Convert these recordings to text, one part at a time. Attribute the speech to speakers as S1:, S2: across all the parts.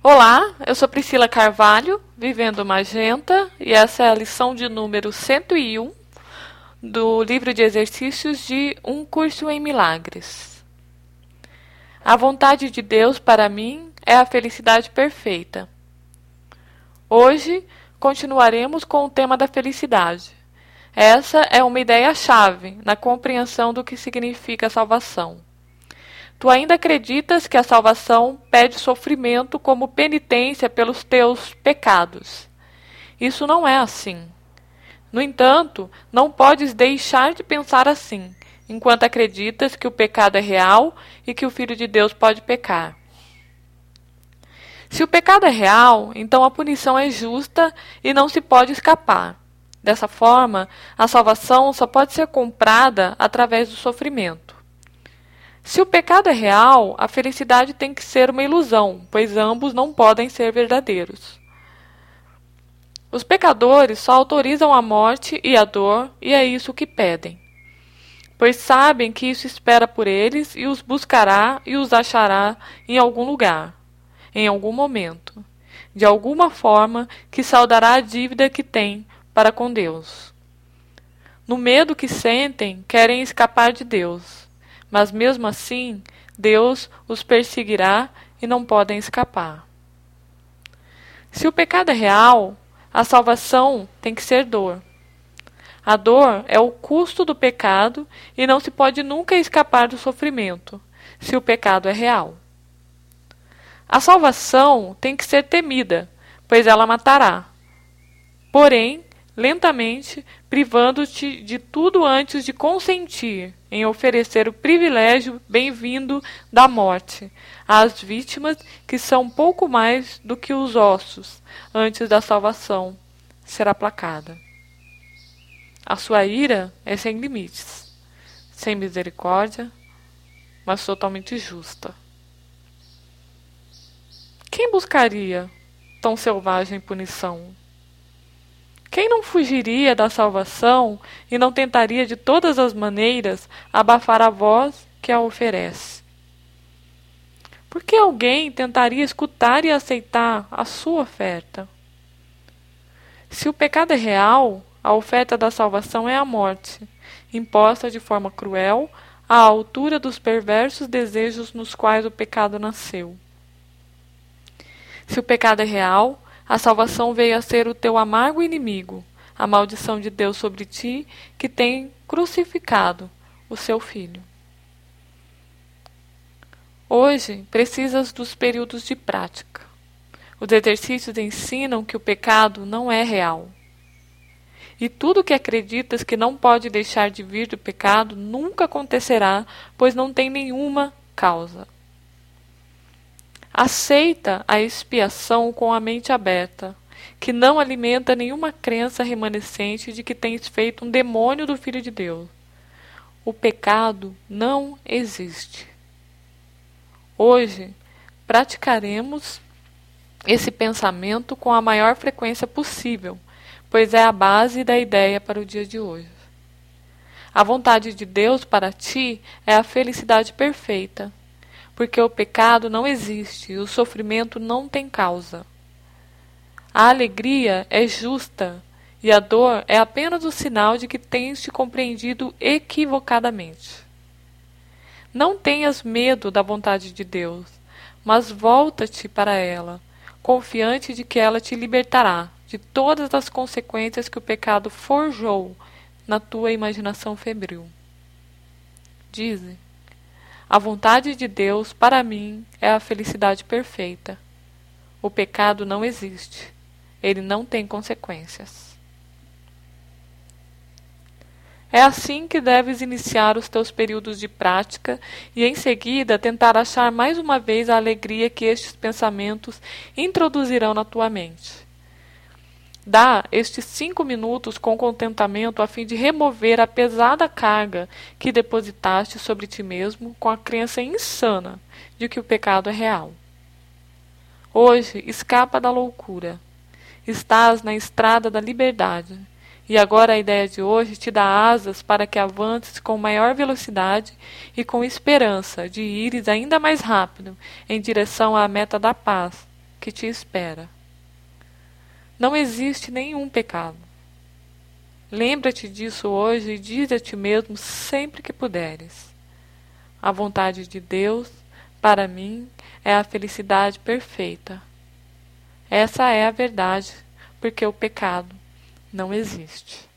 S1: Olá, eu sou Priscila Carvalho, Vivendo Magenta, e essa é a lição de número 101 do livro de exercícios de Um Curso em Milagres. A vontade de Deus para mim é a felicidade perfeita. Hoje continuaremos com o tema da felicidade. Essa é uma ideia-chave na compreensão do que significa salvação. Tu ainda acreditas que a salvação pede sofrimento como penitência pelos teus pecados. Isso não é assim. No entanto, não podes deixar de pensar assim, enquanto acreditas que o pecado é real e que o Filho de Deus pode pecar. Se o pecado é real, então a punição é justa e não se pode escapar. Dessa forma, a salvação só pode ser comprada através do sofrimento. Se o pecado é real, a felicidade tem que ser uma ilusão, pois ambos não podem ser verdadeiros. Os pecadores só autorizam a morte e a dor, e é isso que pedem. Pois sabem que isso espera por eles e os buscará e os achará em algum lugar, em algum momento, de alguma forma que saldará a dívida que têm para com Deus. No medo que sentem, querem escapar de Deus. Mas mesmo assim, Deus os perseguirá e não podem escapar. Se o pecado é real, a salvação tem que ser dor. A dor é o custo do pecado e não se pode nunca escapar do sofrimento, se o pecado é real. A salvação tem que ser temida, pois ela matará. Porém, lentamente, privando-te de tudo antes de consentir em oferecer o privilégio bem-vindo da morte às vítimas que são pouco mais do que os ossos antes da salvação ser aplacada. A sua ira é sem limites, sem misericórdia, mas totalmente justa. Quem buscaria tão selvagem punição? Quem não fugiria da salvação e não tentaria de todas as maneiras abafar a voz que a oferece? Por que alguém tentaria escutar e aceitar a sua oferta? Se o pecado é real, a oferta da salvação é a morte, imposta de forma cruel à altura dos perversos desejos nos quais o pecado nasceu. Se o pecado é real, a salvação veio a ser o teu amargo inimigo, a maldição de Deus sobre ti, que tem crucificado o seu Filho. Hoje, precisas dos períodos de prática. Os exercícios ensinam que o pecado não é real. E tudo que acreditas que não pode deixar de vir do pecado nunca acontecerá, pois não tem nenhuma causa. Aceita a expiação com a mente aberta, que não alimenta nenhuma crença remanescente de que tens feito um demônio do Filho de Deus. O pecado não existe. Hoje, praticaremos esse pensamento com a maior frequência possível, pois é a base da ideia para o dia de hoje. A vontade de Deus para ti é a felicidade perfeita, porque o pecado não existe e o sofrimento não tem causa. A alegria é justa e a dor é apenas o sinal de que tens te compreendido equivocadamente. Não tenhas medo da vontade de Deus, mas volta-te para ela, confiante de que ela te libertará de todas as consequências que o pecado forjou na tua imaginação febril. Dize: a vontade de Deus para mim é a felicidade perfeita. O pecado não existe. Ele não tem consequências. É assim que deves iniciar os teus períodos de prática e em seguida tentar achar mais uma vez a alegria que estes pensamentos introduzirão na tua mente. Dá estes 5 minutos com contentamento a fim de remover a pesada carga que depositaste sobre ti mesmo com a crença insana de que o pecado é real. Hoje, escapa da loucura. Estás na estrada da liberdade. E agora a ideia de hoje te dá asas para que avances com maior velocidade e com esperança de ires ainda mais rápido em direção à meta da paz que te espera. Não existe nenhum pecado. Lembra-te disso hoje e diz a ti mesmo sempre que puderes. A vontade de Deus, para mim, é a felicidade perfeita. Essa é a verdade, porque o pecado não existe.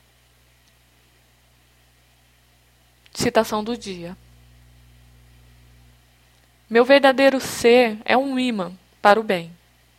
S1: Citação do dia. Meu verdadeiro ser é um ímã para o bem.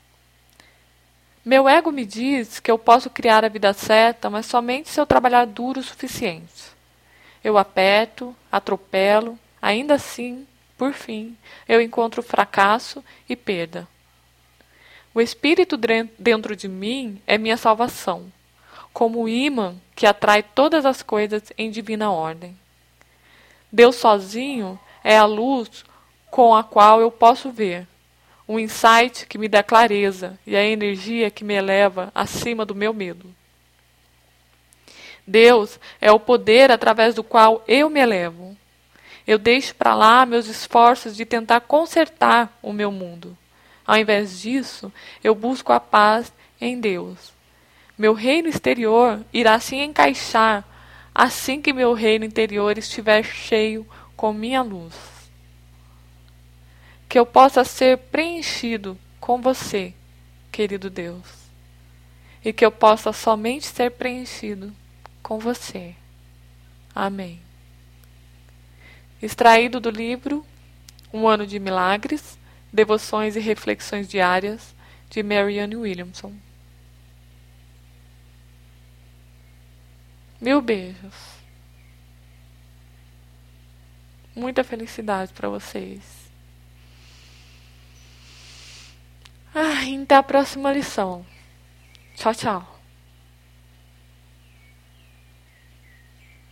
S1: Meu ego me diz que eu posso criar a vida certa, mas somente se eu trabalhar duro o suficiente. Eu aperto, atropelo, ainda assim, por fim, eu encontro fracasso e perda. O Espírito dentro de mim é minha salvação, como o ímã que atrai todas as coisas em divina ordem. Deus sozinho é a luz com a qual eu posso ver, um insight que me dá clareza e a energia que me eleva acima do meu medo. Deus é o poder através do qual eu me elevo. Eu deixo para lá meus esforços de tentar consertar o meu mundo. Ao invés disso, eu busco a paz em Deus. Meu reino exterior irá se encaixar assim que meu reino interior estiver cheio com minha luz. Que eu possa ser preenchido com você, querido Deus. E que eu possa somente ser preenchido com você. Amém. Extraído do livro Um Ano de Milagres, Devoções e Reflexões Diárias, de Marianne Williamson. Mil beijos. Muita felicidade para vocês. Até a próxima lição. Tchau, tchau.